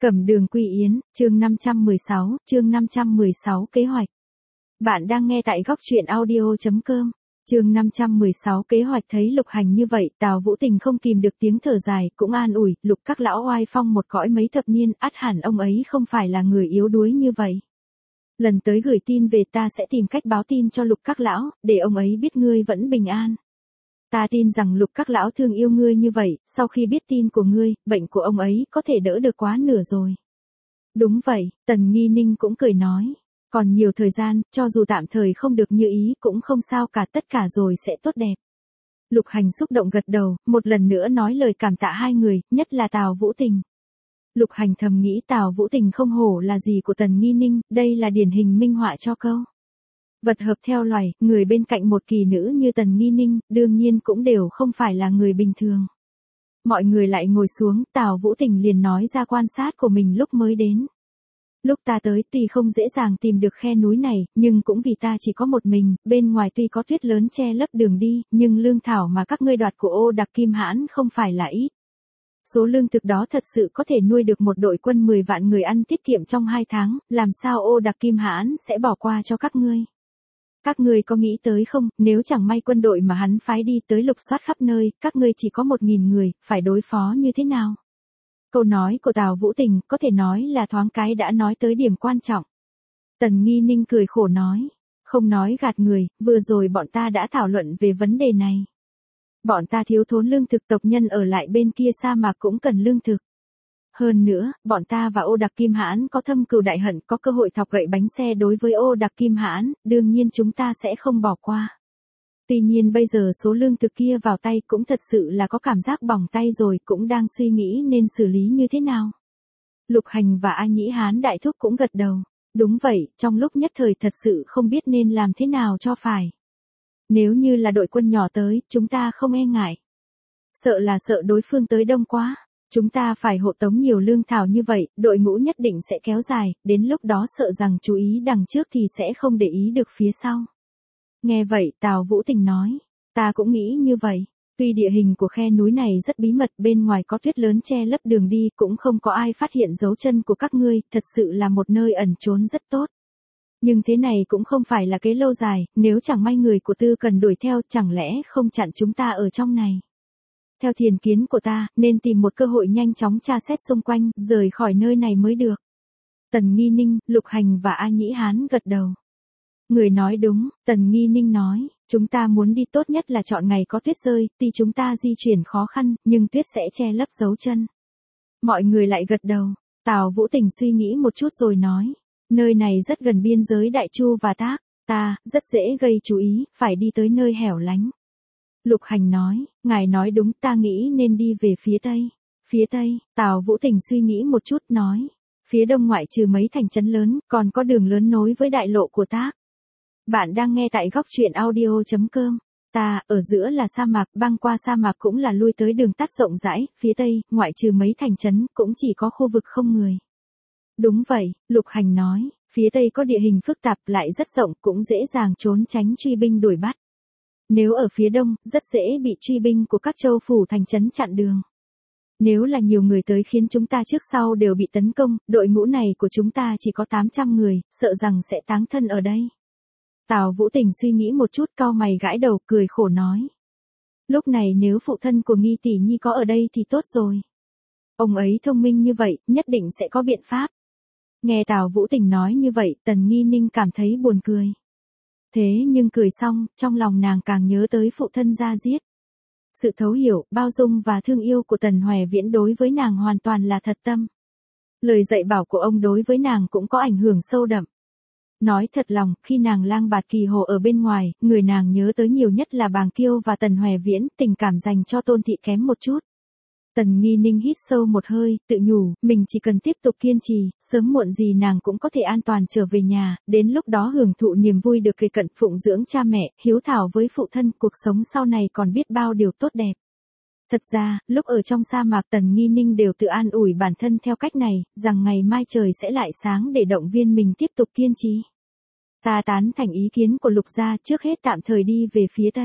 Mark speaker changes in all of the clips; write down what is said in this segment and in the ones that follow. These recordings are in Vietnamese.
Speaker 1: Cẩm Đường Quy Yến, chương 516 kế hoạch. Bạn đang nghe tại góc truyện audio.com. Chương 516 kế hoạch. Thấy Lục Hành như vậy, Tào Vũ Tình không kìm được tiếng thở dài, cũng an ủi, Lục các lão oai phong một cõi mấy thập niên, ắt hẳn ông ấy không phải là người yếu đuối như vậy. Lần tới gửi tin về ta sẽ tìm cách báo tin cho Lục các lão, để ông ấy biết ngươi vẫn bình an. Ta tin rằng Lục các lão thương yêu ngươi như vậy, sau khi biết tin của ngươi, bệnh của ông ấy có thể đỡ được quá nửa rồi. Đúng vậy, Tần Nghi Ninh cũng cười nói. Còn nhiều thời gian, cho dù tạm thời không được như ý cũng không sao cả, tất cả rồi sẽ tốt đẹp. Lục Hành xúc động gật đầu, một lần nữa nói lời cảm tạ hai người, nhất là Tào Vũ Tình. Lục Hành thầm nghĩ Tào Vũ Tình không hổ là gì của Tần Nghi Ninh, đây là điển hình minh họa cho câu. Vật hợp theo loài, người bên cạnh một kỳ nữ như Tần Nghi Ninh, đương nhiên cũng đều không phải là người bình thường. Mọi người lại ngồi xuống, Tào Vũ Tình liền nói ra quan sát của mình lúc mới đến. Lúc ta tới tuy không dễ dàng tìm được khe núi này, nhưng cũng vì ta chỉ có một mình, bên ngoài tuy có tuyết lớn che lấp đường đi, nhưng lương thảo mà các ngươi đoạt của Ô Đặc Kim Hãn không phải là ít. Số lương thực đó thật sự có thể nuôi được một đội quân 10 vạn người ăn tiết kiệm trong 2 tháng, làm sao Ô Đặc Kim Hãn sẽ bỏ qua cho các ngươi. Các ngươi có nghĩ tới không, nếu chẳng may quân đội mà hắn phái đi tới lục soát khắp nơi, các ngươi chỉ có 1.000 người, phải đối phó như thế nào? Câu nói của Tào Vũ Tình có thể nói là thoáng cái đã nói tới điểm quan trọng. Tần Nghi Ninh cười khổ nói, không nói gạt người, vừa rồi bọn ta đã thảo luận về vấn đề này. Bọn ta thiếu thốn lương thực, tộc nhân ở lại bên kia sa mạc cũng cần lương thực. Hơn nữa, bọn ta và Ô Đặc Kim Hãn có thâm cừu đại hận, có cơ hội thọc gậy bánh xe đối với Ô Đặc Kim Hãn, đương nhiên chúng ta sẽ không bỏ qua. Tuy nhiên bây giờ số lương thực kia vào tay cũng thật sự là có cảm giác bỏng tay rồi, cũng đang suy nghĩ nên xử lý như thế nào. Lục Hành và A Nhĩ Hán đại thúc cũng gật đầu. Đúng vậy, trong lúc nhất thời thật sự không biết nên làm thế nào cho phải. Nếu như là đội quân nhỏ tới, chúng ta không e ngại. Sợ là sợ đối phương tới đông quá. Chúng ta phải hộ tống nhiều lương thảo như vậy, đội ngũ nhất định sẽ kéo dài, đến lúc đó sợ rằng chú ý đằng trước thì sẽ không để ý được phía sau. Nghe vậy, Tào Vũ Tình nói, ta cũng nghĩ như vậy. Tuy địa hình của khe núi này rất bí mật, bên ngoài có tuyết lớn che lấp đường đi, cũng không có ai phát hiện dấu chân của các ngươi, thật sự là một nơi ẩn trốn rất tốt. Nhưng thế này cũng không phải là kế lâu dài, nếu chẳng may người của Tư Cần đuổi theo, chẳng lẽ không chặn chúng ta ở trong này. Theo thiền kiến của ta, nên tìm một cơ hội nhanh chóng tra xét xung quanh, rời khỏi nơi này mới được. Tần Nghi Ninh, Lục Hành và A Nhĩ Hán gật đầu. Người nói đúng, Tần Nghi Ninh nói, chúng ta muốn đi tốt nhất là chọn ngày có tuyết rơi, tuy chúng ta di chuyển khó khăn, nhưng tuyết sẽ che lấp dấu chân. Mọi người lại gật đầu, Tào Vũ Tình suy nghĩ một chút rồi nói, nơi này rất gần biên giới Đại Chu và Tác, ta, rất dễ gây chú ý, phải đi tới nơi hẻo lánh. Lục Hành nói, ngài nói đúng, ta nghĩ nên đi về phía Tây. Phía Tây, Tào Vũ Tình suy nghĩ một chút nói, phía Đông ngoại trừ mấy thành trấn lớn, còn có đường lớn nối với đại lộ của Tác. Bạn đang nghe tại góc truyện audio.com. Ta, ở giữa là sa mạc, băng qua sa mạc cũng là lui tới đường tắt rộng rãi, phía Tây, ngoại trừ mấy thành trấn, cũng chỉ có khu vực không người. Đúng vậy, Lục Hành nói, phía Tây có địa hình phức tạp lại rất rộng, cũng dễ dàng trốn tránh truy binh đuổi bắt. Nếu ở phía Đông, rất dễ bị truy binh của các châu phủ thành trấn chặn đường. Nếu là nhiều người tới khiến chúng ta trước sau đều bị tấn công, đội ngũ này của chúng ta chỉ có 800 người, sợ rằng sẽ táng thân ở đây. Tào Vũ Tình suy nghĩ một chút, cau mày gãi đầu, cười khổ nói. Lúc này nếu phụ thân của Nghi tỷ nhi có ở đây thì tốt rồi. Ông ấy thông minh như vậy, nhất định sẽ có biện pháp. Nghe Tào Vũ Tình nói như vậy, Tần Nghi Ninh cảm thấy buồn cười. Thế nhưng cười xong, trong lòng nàng càng nhớ tới phụ thân Gia Diết. Sự thấu hiểu, bao dung và thương yêu của Tần Hoè Viễn đối với nàng hoàn toàn là thật tâm. Lời dạy bảo của ông đối với nàng cũng có ảnh hưởng sâu đậm. Nói thật lòng, khi nàng lang bạt kỳ hồ ở bên ngoài, người nàng nhớ tới nhiều nhất là Bàng Kiêu và Tần Hoè Viễn, tình cảm dành cho Tôn Thị kém một chút. Tần Nghi Ninh hít sâu một hơi, tự nhủ, mình chỉ cần tiếp tục kiên trì, sớm muộn gì nàng cũng có thể an toàn trở về nhà, đến lúc đó hưởng thụ niềm vui được kề cận phụng dưỡng cha mẹ, hiếu thảo với phụ thân, cuộc sống sau này còn biết bao điều tốt đẹp. Thật ra, lúc ở trong sa mạc Tần Nghi Ninh đều tự an ủi bản thân theo cách này, rằng ngày mai trời sẽ lại sáng để động viên mình tiếp tục kiên trì. Ta tán thành ý kiến của Lục gia, trước hết tạm thời đi về phía Tây.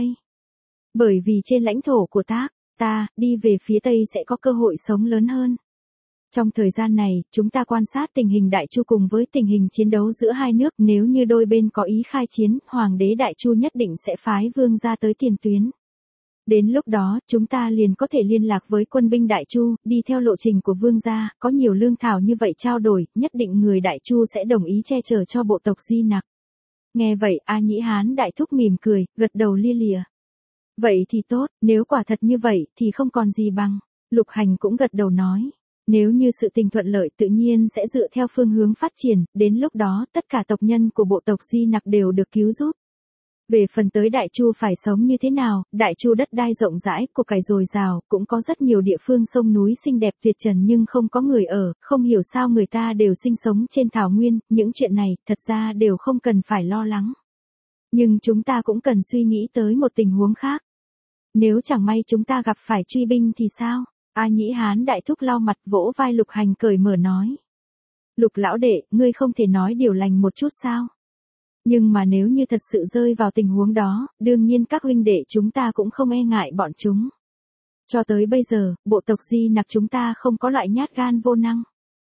Speaker 1: Bởi vì trên lãnh thổ của Tác, ta, đi về phía Tây sẽ có cơ hội sống lớn hơn. Trong thời gian này, chúng ta quan sát tình hình Đại Chu cùng với tình hình chiến đấu giữa hai nước, nếu như đôi bên có ý khai chiến, Hoàng đế Đại Chu nhất định sẽ phái vương ra tới tiền tuyến. Đến lúc đó, chúng ta liền có thể liên lạc với quân binh Đại Chu, đi theo lộ trình của vương gia, có nhiều lương thảo như vậy trao đổi, nhất định người Đại Chu sẽ đồng ý che chở cho bộ tộc Di Nặc. Nghe vậy, A Nhĩ Hán Đại Thúc mỉm cười, gật đầu lia lịa. Vậy thì tốt, nếu quả thật như vậy, thì không còn gì bằng. Lục Hành cũng gật đầu nói. Nếu như sự tình thuận lợi tự nhiên sẽ dựa theo phương hướng phát triển, đến lúc đó tất cả tộc nhân của bộ tộc Di Nặc đều được cứu giúp. Về phần tới Đại Chu phải sống như thế nào, Đại Chu đất đai rộng rãi, của cải dồi dào, cũng có rất nhiều địa phương sông núi xinh đẹp tuyệt trần nhưng không có người ở, không hiểu sao người ta đều sinh sống trên thảo nguyên, những chuyện này thật ra đều không cần phải lo lắng. Nhưng chúng ta cũng cần suy nghĩ tới một tình huống khác. Nếu chẳng may chúng ta gặp phải truy binh thì sao? A Nhĩ Hán Đại Thúc lau mặt vỗ vai Lục Hành cởi mở nói. Lục lão đệ, ngươi không thể nói điều lành một chút sao? Nhưng mà nếu như thật sự rơi vào tình huống đó, đương nhiên các huynh đệ chúng ta cũng không e ngại bọn chúng. Cho tới bây giờ, bộ tộc Di Nặc chúng ta không có loại nhát gan vô năng.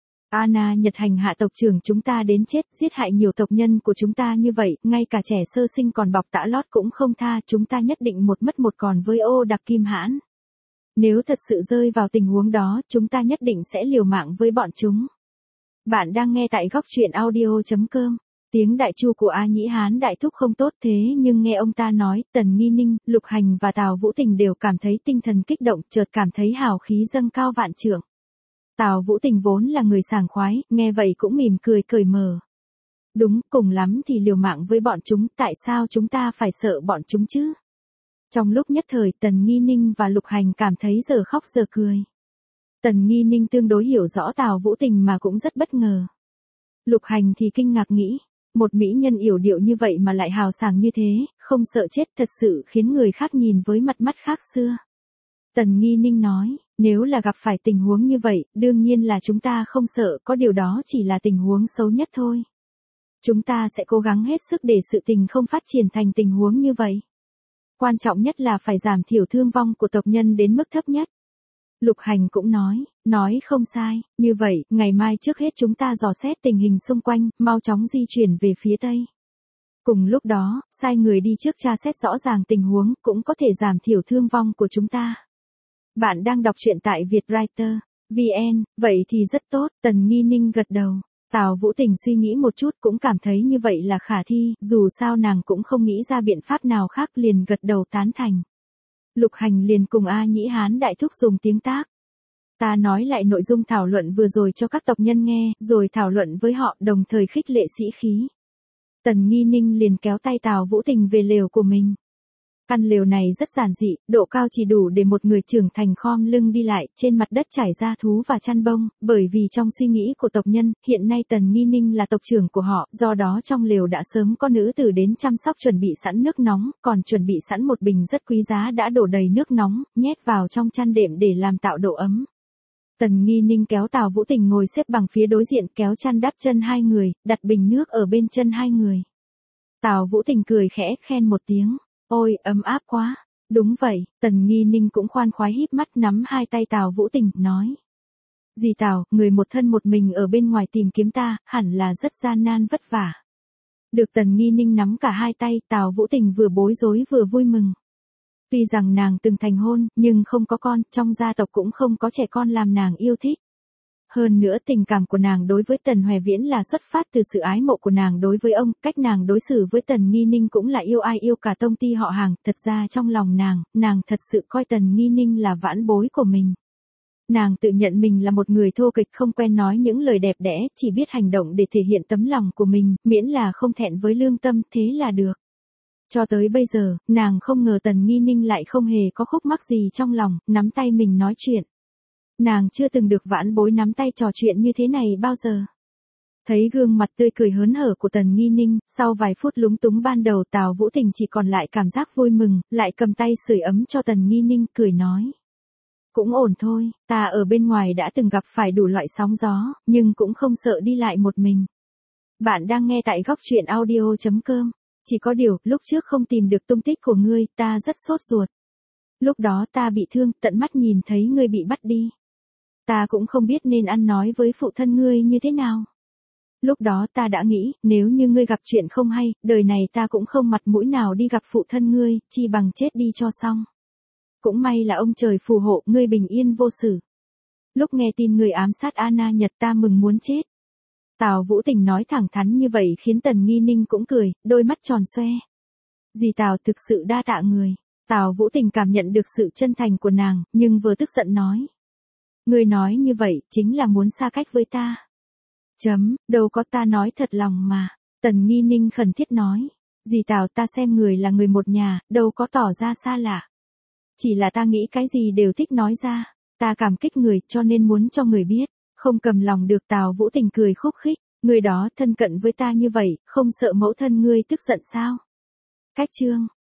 Speaker 1: Anna Nhật hành hạ tộc trưởng chúng ta đến chết, giết hại nhiều tộc nhân của chúng ta như vậy, ngay cả trẻ sơ sinh còn bọc tã lót cũng không tha, chúng ta nhất định một mất một còn với Ô Đặc Kim Hãn. Nếu thật sự rơi vào tình huống đó, chúng ta nhất định sẽ liều mạng với bọn chúng. Bạn đang nghe tại góc truyện audio.com. Tiếng Đại Chu của A Nhĩ Hán Đại Thúc không tốt thế nhưng nghe ông ta nói, Tần Nghi Ninh, Lục Hành và Tào Vũ Tình đều cảm thấy tinh thần kích động, chợt cảm thấy hào khí dâng cao vạn trượng. Tào Vũ Tình vốn là người sảng khoái, nghe vậy cũng mỉm cười cởi mở. Đúng, cùng lắm thì liều mạng với bọn chúng, tại sao chúng ta phải sợ bọn chúng chứ? Trong lúc nhất thời Tần Nghi Ninh và Lục Hành cảm thấy giờ khóc giờ cười. Tần Nghi Ninh tương đối hiểu rõ Tào Vũ Tình mà cũng rất bất ngờ. Lục Hành thì kinh ngạc nghĩ, một mỹ nhân yểu điệu như vậy mà lại hào sảng như thế, không sợ chết thật sự khiến người khác nhìn với mặt mắt khác xưa. Tần Nghi Ninh nói, nếu là gặp phải tình huống như vậy, đương nhiên là chúng ta không sợ, có điều đó chỉ là tình huống xấu nhất thôi. Chúng ta sẽ cố gắng hết sức để sự tình không phát triển thành tình huống như vậy. Quan trọng nhất là phải giảm thiểu thương vong của tộc nhân đến mức thấp nhất. Lục Hành cũng nói không sai, như vậy, ngày mai trước hết chúng ta dò xét tình hình xung quanh, mau chóng di chuyển về phía Tây. Cùng lúc đó, sai người đi trước tra xét rõ ràng tình huống, cũng có thể giảm thiểu thương vong của chúng ta. Bạn đang đọc truyện tại vietwriter.vn, vậy thì rất tốt, Tần Nghi Ninh gật đầu. Tào Vũ Tình suy nghĩ một chút cũng cảm thấy như vậy là khả thi, dù sao nàng cũng không nghĩ ra biện pháp nào khác liền gật đầu tán thành. Lục Hành liền cùng A Nhĩ Hán Đại Thúc dùng tiếng tác. Ta nói lại nội dung thảo luận vừa rồi cho các tộc nhân nghe, rồi thảo luận với họ đồng thời khích lệ sĩ khí. Tần Nghi Ninh liền kéo tay Tào Vũ Tình về lều của mình. Căn lều này rất giản dị, độ cao chỉ đủ để một người trưởng thành khom lưng đi lại, trên mặt đất trải ra thú và chăn bông, bởi vì trong suy nghĩ của tộc nhân, hiện nay Tần Nghi Ninh là tộc trưởng của họ, do đó trong lều đã sớm có nữ tử đến chăm sóc chuẩn bị sẵn nước nóng, còn chuẩn bị sẵn một bình rất quý giá đã đổ đầy nước nóng, nhét vào trong chăn đệm để làm tạo độ ấm. Tần Nghi Ninh kéo Tào Vũ Tình ngồi xếp bằng phía đối diện kéo chăn đắp chân hai người, đặt bình nước ở bên chân hai người. Tào Vũ Tình cười khẽ khen một tiếng. Ôi, ấm áp quá. Đúng vậy, Tần Nghi Ninh cũng khoan khoái híp mắt nắm hai tay Tào Vũ Tình, nói. Dì Tào, người một thân một mình ở bên ngoài tìm kiếm ta, hẳn là rất gian nan vất vả. Được Tần Nghi Ninh nắm cả hai tay, Tào Vũ Tình vừa bối rối vừa vui mừng. Tuy rằng nàng từng thành hôn, nhưng không có con, trong gia tộc cũng không có trẻ con làm nàng yêu thích. Hơn nữa tình cảm của nàng đối với Tần Hoè Viễn là xuất phát từ sự ái mộ của nàng đối với ông, cách nàng đối xử với Tần Nghi Ninh cũng là yêu ai yêu cả tông ty họ hàng, thật ra trong lòng nàng thật sự coi Tần Nghi Ninh là vãn bối của mình. Nàng tự nhận mình là một người thô kịch không quen nói những lời đẹp đẽ, chỉ biết hành động để thể hiện tấm lòng của mình, miễn là không thẹn với lương tâm, thế là được. Cho tới bây giờ, nàng không ngờ Tần Nghi Ninh lại không hề có khúc mắc gì trong lòng, nắm tay mình nói chuyện. Nàng chưa từng được vãn bối nắm tay trò chuyện như thế này bao giờ. Thấy gương mặt tươi cười hớn hở của Tần Nghi Ninh, sau vài phút lúng túng ban đầu Tào Vũ Tình chỉ còn lại cảm giác vui mừng, lại cầm tay sưởi ấm cho Tần Nghi Ninh, cười nói. Cũng ổn thôi, ta ở bên ngoài đã từng gặp phải đủ loại sóng gió, nhưng cũng không sợ đi lại một mình. Bạn đang nghe tại góc truyện audio.com. Chỉ có điều, lúc trước không tìm được tung tích của ngươi, ta rất sốt ruột. Lúc đó ta bị thương, tận mắt nhìn thấy ngươi bị bắt đi. Ta cũng không biết nên ăn nói với phụ thân ngươi như thế nào. Lúc đó ta đã nghĩ, nếu như ngươi gặp chuyện không hay, đời này ta cũng không mặt mũi nào đi gặp phụ thân ngươi, chi bằng chết đi cho xong. Cũng may là ông trời phù hộ, ngươi bình yên vô sự. Lúc nghe tin người ám sát Anna Nhật ta mừng muốn chết. Tào Vũ Tình nói thẳng thắn như vậy khiến Tần Nghi Ninh cũng cười, đôi mắt tròn xoe. Dì Tào thực sự đa tạ người. Tào Vũ Tình cảm nhận được sự chân thành của nàng, nhưng vừa tức giận nói. Ngươi nói như vậy, chính là muốn xa cách với ta. Đâu có, ta nói thật lòng mà. Tần Nghi Ninh khẩn thiết nói. Dì Tào, ta xem người là người một nhà, đâu có tỏ ra xa lạ. Chỉ là ta nghĩ cái gì đều thích nói ra. Ta cảm kích người cho nên muốn cho người biết. Không cầm lòng được. Tào Vũ Tình cười khúc khích. Người đó thân cận với ta như vậy, không sợ mẫu thân ngươi tức giận sao? Cách chương